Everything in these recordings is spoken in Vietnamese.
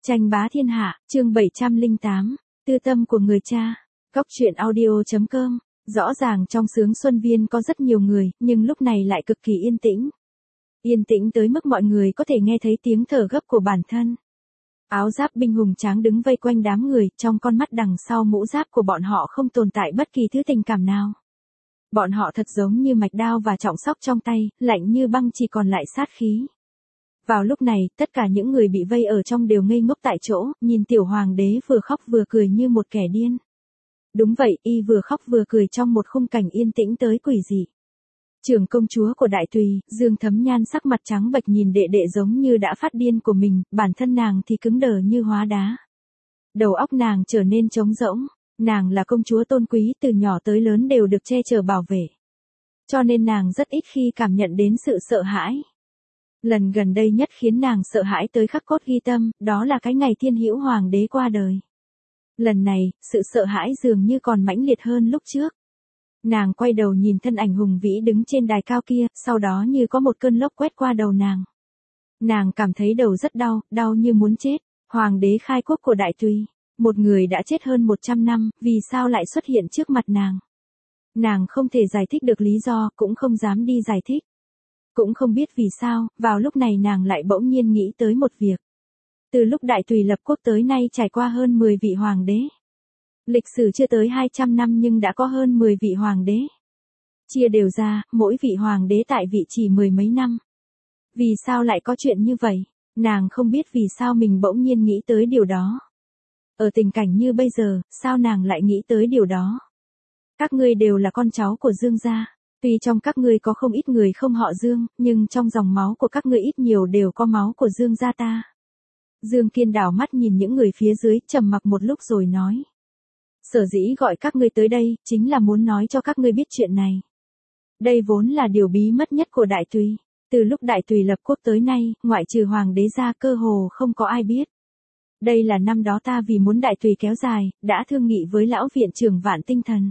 Tranh bá thiên hạ, chương 708, tư tâm của người cha. Góc truyện audio.com. Rõ ràng trong xướng Xuân Viên có rất nhiều người, nhưng lúc này lại cực kỳ yên tĩnh. Yên tĩnh tới mức mọi người có thể nghe thấy tiếng thở gấp của bản thân. Áo giáp binh hùng tráng đứng vây quanh đám người, trong con mắt đằng sau mũ giáp của bọn họ không tồn tại bất kỳ thứ tình cảm nào. Bọn họ thật giống như mạch đao và trọng sóc trong tay, lạnh như băng chỉ còn lại sát khí. Vào lúc này, tất cả những người bị vây ở trong đều ngây ngốc tại chỗ, nhìn tiểu hoàng đế vừa khóc vừa cười như một kẻ điên. Đúng vậy, y vừa khóc vừa cười trong một khung cảnh yên tĩnh tới quỷ dị. Trưởng công chúa của Đại Tùy, Dương Thấm Nhan sắc mặt trắng bệch nhìn đệ đệ giống như đã phát điên của mình, bản thân nàng thì cứng đờ như hóa đá. Đầu óc nàng trở nên trống rỗng, nàng là công chúa tôn quý từ nhỏ tới lớn đều được che chở bảo vệ. Cho nên nàng rất ít khi cảm nhận đến sự sợ hãi. Lần gần đây nhất khiến nàng sợ hãi tới khắc cốt ghi tâm, đó là cái ngày Thiên Hữu Hoàng đế qua đời. Lần này, sự sợ hãi dường như còn mãnh liệt hơn lúc trước. Nàng quay đầu nhìn thân ảnh hùng vĩ đứng trên đài cao kia, sau đó như có một cơn lốc quét qua đầu nàng. Nàng cảm thấy đầu rất đau, đau như muốn chết. Hoàng đế khai quốc của Đại Tùy, một người đã chết hơn 100 năm, vì sao lại xuất hiện trước mặt nàng? Nàng không thể giải thích được lý do, cũng không dám đi giải thích. Cũng không biết vì sao, vào lúc này nàng lại bỗng nhiên nghĩ tới một việc. Từ lúc Đại Tùy lập quốc tới nay trải qua hơn 10 vị hoàng đế. Lịch sử chưa tới 200 năm nhưng đã có hơn 10 vị hoàng đế. Chia đều ra, mỗi vị hoàng đế tại vị chỉ 10 mấy năm. Vì sao lại có chuyện như vậy? Nàng không biết vì sao mình bỗng nhiên nghĩ tới điều đó. Ở tình cảnh như bây giờ, sao nàng lại nghĩ tới điều đó? Các ngươi đều là con cháu của Dương gia. Tuy trong các ngươi có không ít người không họ Dương, nhưng trong dòng máu của các ngươi ít nhiều đều có máu của Dương gia ta. Dương Kiên đảo mắt nhìn những người phía dưới, trầm mặc một lúc rồi nói. Sở dĩ gọi các ngươi tới đây, chính là muốn nói cho các ngươi biết chuyện này. Đây vốn là điều bí mật nhất của Đại Tùy. Từ lúc Đại Tùy lập quốc tới nay, ngoại trừ hoàng đế ra cơ hồ không có ai biết. Đây là năm đó ta vì muốn Đại Tùy kéo dài, đã thương nghị với lão viện trưởng Vạn Tinh Thần.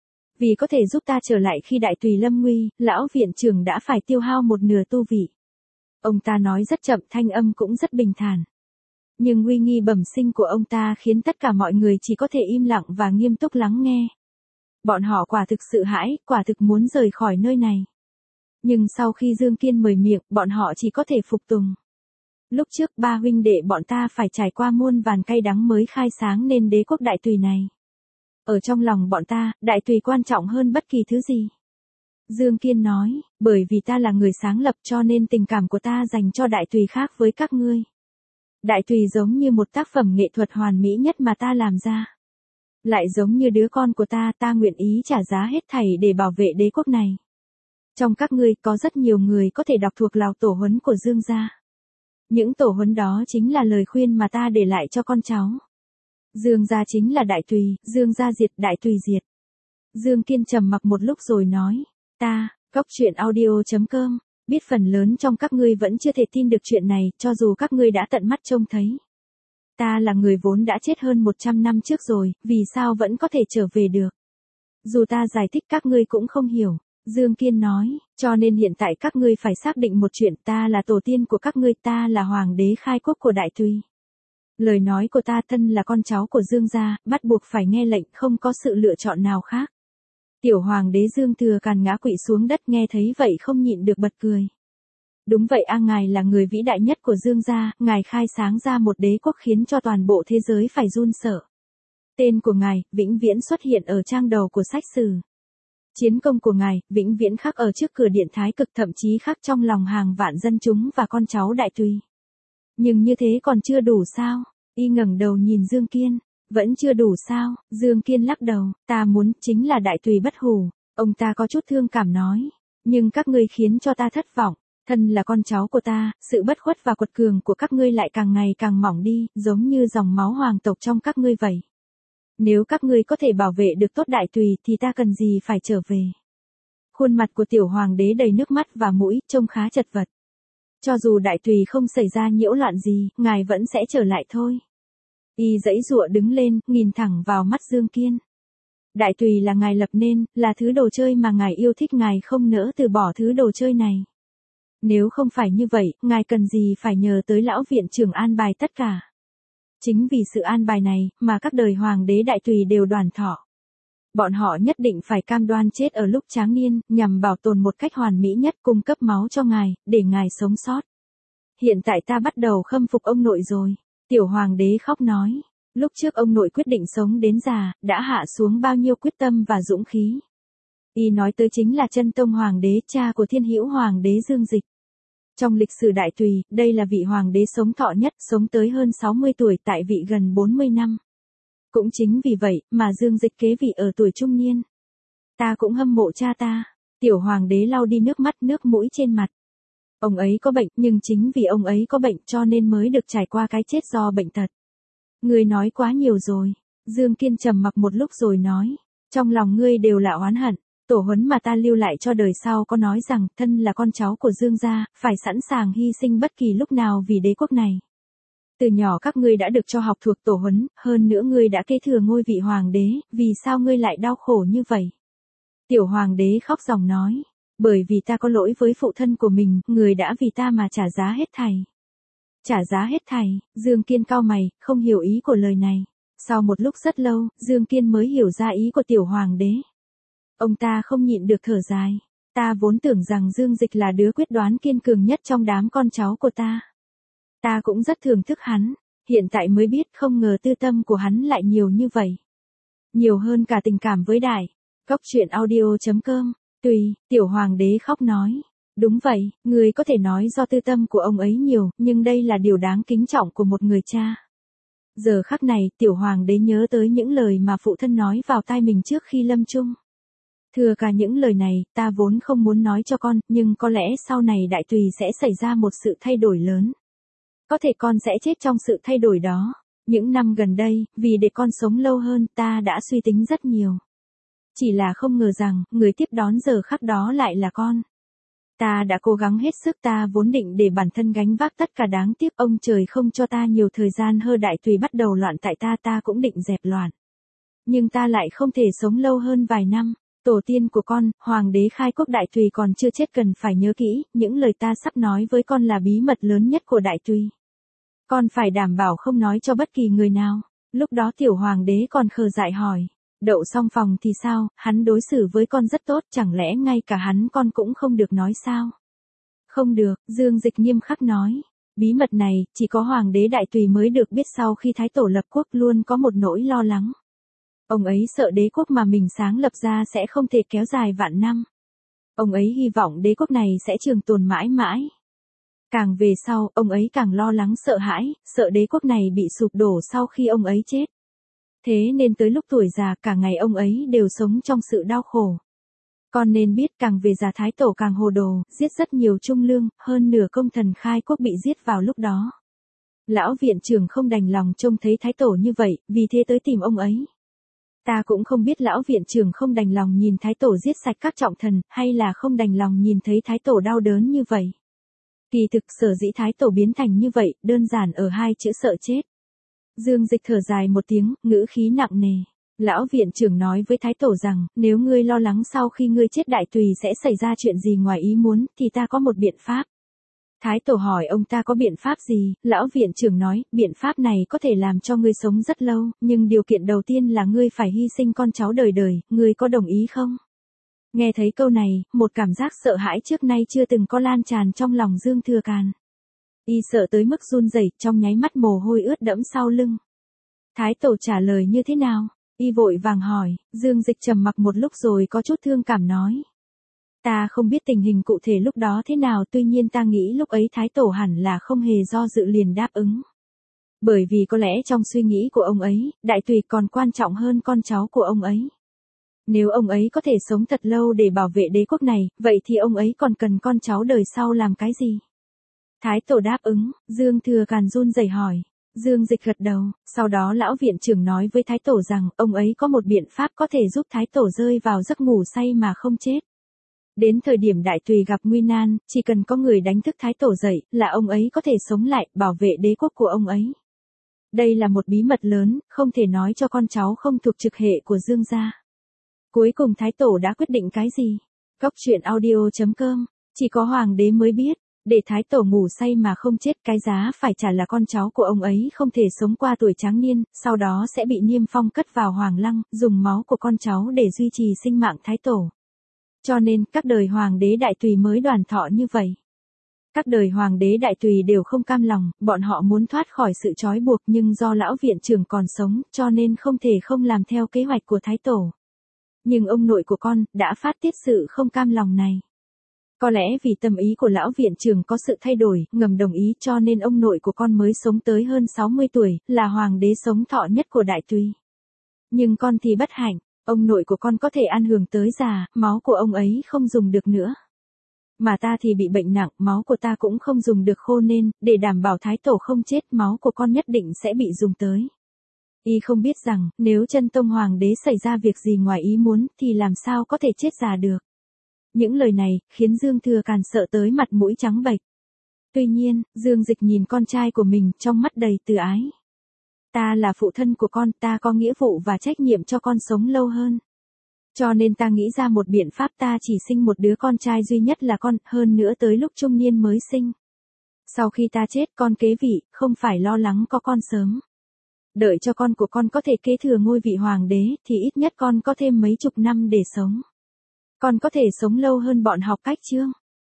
Vì có thể giúp ta trở lại khi Đại Tùy lâm nguy, lão viện trưởng đã phải tiêu hao một nửa tu vị. Ông ta nói rất chậm, thanh âm cũng rất bình thản. Nhưng uy nghi bẩm sinh của ông ta khiến tất cả mọi người chỉ có thể im lặng và nghiêm túc lắng nghe. Bọn họ quả thực sợ hãi, quả thực muốn rời khỏi nơi này. Nhưng sau khi Dương Kiên mời miệng, bọn họ chỉ có thể phục tùng. Lúc trước ba huynh đệ bọn ta phải trải qua muôn vàn cay đắng mới khai sáng nên đế quốc Đại Tùy này. Ở trong lòng bọn ta, Đại Tùy quan trọng hơn bất kỳ thứ gì. Dương Kiên nói, bởi vì ta là người sáng lập cho nên tình cảm của ta dành cho Đại Tùy khác với các ngươi. Đại Tùy giống như một tác phẩm nghệ thuật hoàn mỹ nhất mà ta làm ra. Lại giống như đứa con của ta, ta nguyện ý trả giá hết thảy để bảo vệ đế quốc này. Trong các ngươi có rất nhiều người có thể đọc thuộc lào tổ huấn của Dương gia. Những tổ huấn đó chính là lời khuyên mà ta để lại cho con cháu. Dương gia chính là Đại Tùy, Dương gia diệt, Đại Tùy diệt. Dương Kiên trầm mặc một lúc rồi nói, ta, góc truyện audio.com, biết phần lớn trong các ngươi vẫn chưa thể tin được chuyện này, cho dù các ngươi đã tận mắt trông thấy. Ta là người vốn đã chết hơn 100 năm trước rồi, vì sao vẫn có thể trở về được? Dù ta giải thích các ngươi cũng không hiểu. Dương Kiên nói, cho nên hiện tại các ngươi phải xác định một chuyện, ta là tổ tiên của các ngươi, ta là hoàng đế khai quốc của Đại Tùy. Lời nói của ta thân là con cháu của Dương gia, bắt buộc phải nghe lệnh, không có sự lựa chọn nào khác. Tiểu hoàng đế Dương Thừa Càn ngã quỵ xuống đất nghe thấy vậy không nhịn được bật cười. Đúng vậy a, ngài là người vĩ đại nhất của Dương gia, ngài khai sáng ra một đế quốc khiến cho toàn bộ thế giới phải run sợ. Tên của ngài, vĩnh viễn xuất hiện ở trang đầu của sách sử. Chiến công của ngài, vĩnh viễn khắc ở trước cửa điện Thái Cực, thậm chí khắc trong lòng hàng vạn dân chúng và con cháu Đại Tùy. Nhưng như thế còn chưa đủ sao? Y ngẩng đầu nhìn Dương Kiên. Vẫn chưa đủ sao? Dương Kiên lắc đầu, ta muốn chính là Đại Tùy bất hủ. Ông ta có chút thương cảm nói. Nhưng các ngươi khiến cho ta thất vọng. Thân là con cháu của ta, sự bất khuất và quật cường của các ngươi lại càng ngày càng mỏng đi, giống như dòng máu hoàng tộc trong các ngươi vậy. Nếu các ngươi có thể bảo vệ được tốt Đại Tùy thì ta cần gì phải trở về. Khuôn mặt của tiểu hoàng đế đầy nước mắt và mũi, trông khá chật vật. Cho dù Đại Tùy không xảy ra nhiễu loạn gì, ngài vẫn sẽ trở lại thôi. Y giãy giụa đứng lên, nhìn thẳng vào mắt Dương Kiên. Đại Tùy là ngài lập nên, là thứ đồ chơi mà ngài yêu thích, ngài không nỡ từ bỏ thứ đồ chơi này. Nếu không phải như vậy, ngài cần gì phải nhờ tới lão viện trưởng an bài tất cả. Chính vì sự an bài này, mà các đời hoàng đế đại tùy đều đoàn thọ. Bọn họ nhất định phải cam đoan chết ở lúc tráng niên, nhằm bảo tồn một cách hoàn mỹ nhất, cung cấp máu cho ngài, để ngài sống sót. Hiện tại ta bắt đầu khâm phục ông nội rồi. Tiểu hoàng đế khóc nói. Lúc trước ông nội quyết định sống đến già, đã hạ xuống bao nhiêu quyết tâm và dũng khí. Y nói tới chính là Chân Tông hoàng đế, cha của Thiên Hữu hoàng đế Dương Dịch. Trong lịch sử đại tùy, đây là vị hoàng đế sống thọ nhất, sống tới hơn 60 tuổi, tại vị gần 40 năm. Cũng chính vì vậy, mà Dương Dịch kế vị ở tuổi trung niên. Ta cũng hâm mộ cha ta. Tiểu hoàng đế lau đi nước mắt nước mũi trên mặt. Ông ấy có bệnh, nhưng chính vì ông ấy có bệnh cho nên mới được trải qua cái chết do bệnh tật. Ngươi nói quá nhiều rồi. Dương Kiên trầm mặc một lúc rồi nói. Trong lòng ngươi đều là oán hận. Tổ huấn mà ta lưu lại cho đời sau có nói rằng, thân là con cháu của Dương gia, phải sẵn sàng hy sinh bất kỳ lúc nào vì đế quốc này. Từ nhỏ các ngươi đã được cho học thuộc tổ huấn, hơn nữa ngươi đã kế thừa ngôi vị hoàng đế, vì sao ngươi lại đau khổ như vậy? Tiểu hoàng đế khóc ròng nói, bởi vì ta có lỗi với phụ thân của mình, người đã vì ta mà trả giá hết thảy. Trả giá hết thảy, Dương Kiên cau mày, không hiểu ý của lời này. Sau một lúc rất lâu, Dương Kiên mới hiểu ra ý của tiểu hoàng đế. Ông ta không nhịn được thở dài. Ta vốn tưởng rằng Dương Dịch là đứa quyết đoán kiên cường nhất trong đám con cháu của ta. Ta cũng rất thưởng thức hắn, hiện tại mới biết không ngờ tư tâm của hắn lại nhiều như vậy. Nhiều hơn cả tình cảm với Đại. Góc truyện audio.com. Tùy, tiểu hoàng đế khóc nói. Đúng vậy, người có thể nói do tư tâm của ông ấy nhiều, nhưng đây là điều đáng kính trọng của một người cha. Giờ khắc này, tiểu hoàng đế nhớ tới những lời mà phụ thân nói vào tai mình trước khi lâm chung. Thừa cả những lời này, ta vốn không muốn nói cho con, nhưng có lẽ sau này đại tùy sẽ xảy ra một sự thay đổi lớn. Có thể con sẽ chết trong sự thay đổi đó. Những năm gần đây, vì để con sống lâu hơn, ta đã suy tính rất nhiều. Chỉ là không ngờ rằng, người tiếp đón giờ khắc đó lại là con. Ta đã cố gắng hết sức, ta vốn định để bản thân gánh vác tất cả, đáng tiếc ông trời không cho ta nhiều thời gian hơn, đại tùy bắt đầu loạn tại ta cũng định dẹp loạn. Nhưng ta lại không thể sống lâu hơn vài năm. Tổ tiên của con, hoàng đế khai quốc đại tùy còn chưa chết, cần phải nhớ kỹ, những lời ta sắp nói với con là bí mật lớn nhất của đại tùy. Con phải đảm bảo không nói cho bất kỳ người nào. Lúc đó tiểu hoàng đế còn khờ dại hỏi. Đậu xong phòng thì sao, hắn đối xử với con rất tốt, chẳng lẽ ngay cả hắn con cũng không được nói sao? Không được, Dương Dịch nghiêm khắc nói. Bí mật này, chỉ có hoàng đế đại tùy mới được biết. Sau khi Thái Tổ lập quốc luôn có một nỗi lo lắng. Ông ấy sợ đế quốc mà mình sáng lập ra sẽ không thể kéo dài vạn năm. Ông ấy hy vọng đế quốc này sẽ trường tồn mãi mãi. Càng về sau, ông ấy càng lo lắng sợ hãi, sợ đế quốc này bị sụp đổ sau khi ông ấy chết. Thế nên tới lúc tuổi già, cả ngày ông ấy đều sống trong sự đau khổ. Con nên biết, càng về già Thái Tổ càng hồ đồ, giết rất nhiều trung lương, hơn nửa công thần khai quốc bị giết vào lúc đó. Lão viện trưởng không đành lòng trông thấy Thái Tổ như vậy, vì thế tới tìm ông ấy. Ta cũng không biết lão viện trưởng không đành lòng nhìn Thái Tổ giết sạch các trọng thần, hay là không đành lòng nhìn thấy Thái Tổ đau đớn như vậy. Kỳ thực sở dĩ Thái Tổ biến thành như vậy, đơn giản ở hai chữ sợ chết. Dương Dịch thở dài một tiếng, ngữ khí nặng nề. Lão viện trưởng nói với Thái Tổ rằng, nếu ngươi lo lắng sau khi ngươi chết đại tùy sẽ xảy ra chuyện gì ngoài ý muốn, thì ta có một biện pháp. Thái Tổ hỏi ông ta có biện pháp gì, lão viện trưởng nói, biện pháp này có thể làm cho ngươi sống rất lâu, nhưng điều kiện đầu tiên là ngươi phải hy sinh con cháu đời đời, ngươi có đồng ý không? Nghe thấy câu này, một cảm giác sợ hãi trước nay chưa từng có lan tràn trong lòng Dương Thừa Càn. Y sợ tới mức run rẩy, trong nháy mắt mồ hôi ướt đẫm sau lưng. Thái Tổ trả lời như thế nào? Y vội vàng hỏi. Dương Dịch trầm mặc một lúc rồi có chút thương cảm nói. Ta không biết tình hình cụ thể lúc đó thế nào, tuy nhiên ta nghĩ lúc ấy Thái Tổ hẳn là không hề do dự liền đáp ứng. Bởi vì có lẽ trong suy nghĩ của ông ấy, đại tùy còn quan trọng hơn con cháu của ông ấy. Nếu ông ấy có thể sống thật lâu để bảo vệ đế quốc này, vậy thì ông ấy còn cần con cháu đời sau làm cái gì? Thái Tổ đáp ứng. Dương Thừa Càn run rẩy hỏi. Dương Dịch gật đầu, sau đó lão viện trưởng nói với Thái Tổ rằng, ông ấy có một biện pháp có thể giúp Thái Tổ rơi vào giấc ngủ say mà không chết. Đến thời điểm đại tùy gặp nguy nan, chỉ cần có người đánh thức Thái Tổ dậy, là ông ấy có thể sống lại, bảo vệ đế quốc của ông ấy. Đây là một bí mật lớn, không thể nói cho con cháu không thuộc trực hệ của Dương gia. Cuối cùng Thái Tổ đã quyết định cái gì? Góc truyện audio.com, chỉ có hoàng đế mới biết. Để thái tổ ngủ say mà không chết, cái giá phải trả là con cháu của ông ấy không thể sống qua tuổi tráng niên, sau đó sẽ bị niêm phong cất vào hoàng lăng, dùng máu của con cháu để duy trì sinh mạng thái tổ. Cho nên, các đời hoàng đế đại tùy mới đoàn thọ như vậy. Các đời hoàng đế đại tùy đều không cam lòng, bọn họ muốn thoát khỏi sự trói buộc nhưng do lão viện trưởng còn sống, cho nên không thể không làm theo kế hoạch của thái tổ. Nhưng ông nội của con, đã phát tiết sự không cam lòng này. Có lẽ vì tâm ý của lão viện trưởng có sự thay đổi, ngầm đồng ý cho nên ông nội của con mới sống tới hơn 60 tuổi, là hoàng đế sống thọ nhất của đại tùy. Nhưng con thì bất hạnh, ông nội của con có thể ăn hưởng tới già, máu của ông ấy không dùng được nữa. Mà ta thì bị bệnh nặng, máu của ta cũng không dùng được khô nên, để đảm bảo thái tổ không chết, máu của con nhất định sẽ bị dùng tới. Y không biết rằng, nếu chân tông hoàng đế xảy ra việc gì ngoài ý muốn, thì làm sao có thể chết già được. Những lời này, khiến Dương Thừa Càn sợ tới mặt mũi trắng bệch. Tuy nhiên, Dương Dịch nhìn con trai của mình, trong mắt đầy từ ái. Ta là phụ thân của con, ta có nghĩa vụ và trách nhiệm cho con sống lâu hơn. Cho nên ta nghĩ ra một biện pháp, ta chỉ sinh một đứa con trai duy nhất là con, hơn nữa tới lúc trung niên mới sinh. Sau khi ta chết, con kế vị, không phải lo lắng có con sớm. Đợi cho con của con có thể kế thừa ngôi vị hoàng đế, thì ít nhất con có thêm mấy chục năm để sống. Con có thể sống lâu hơn bọn học cách chưa?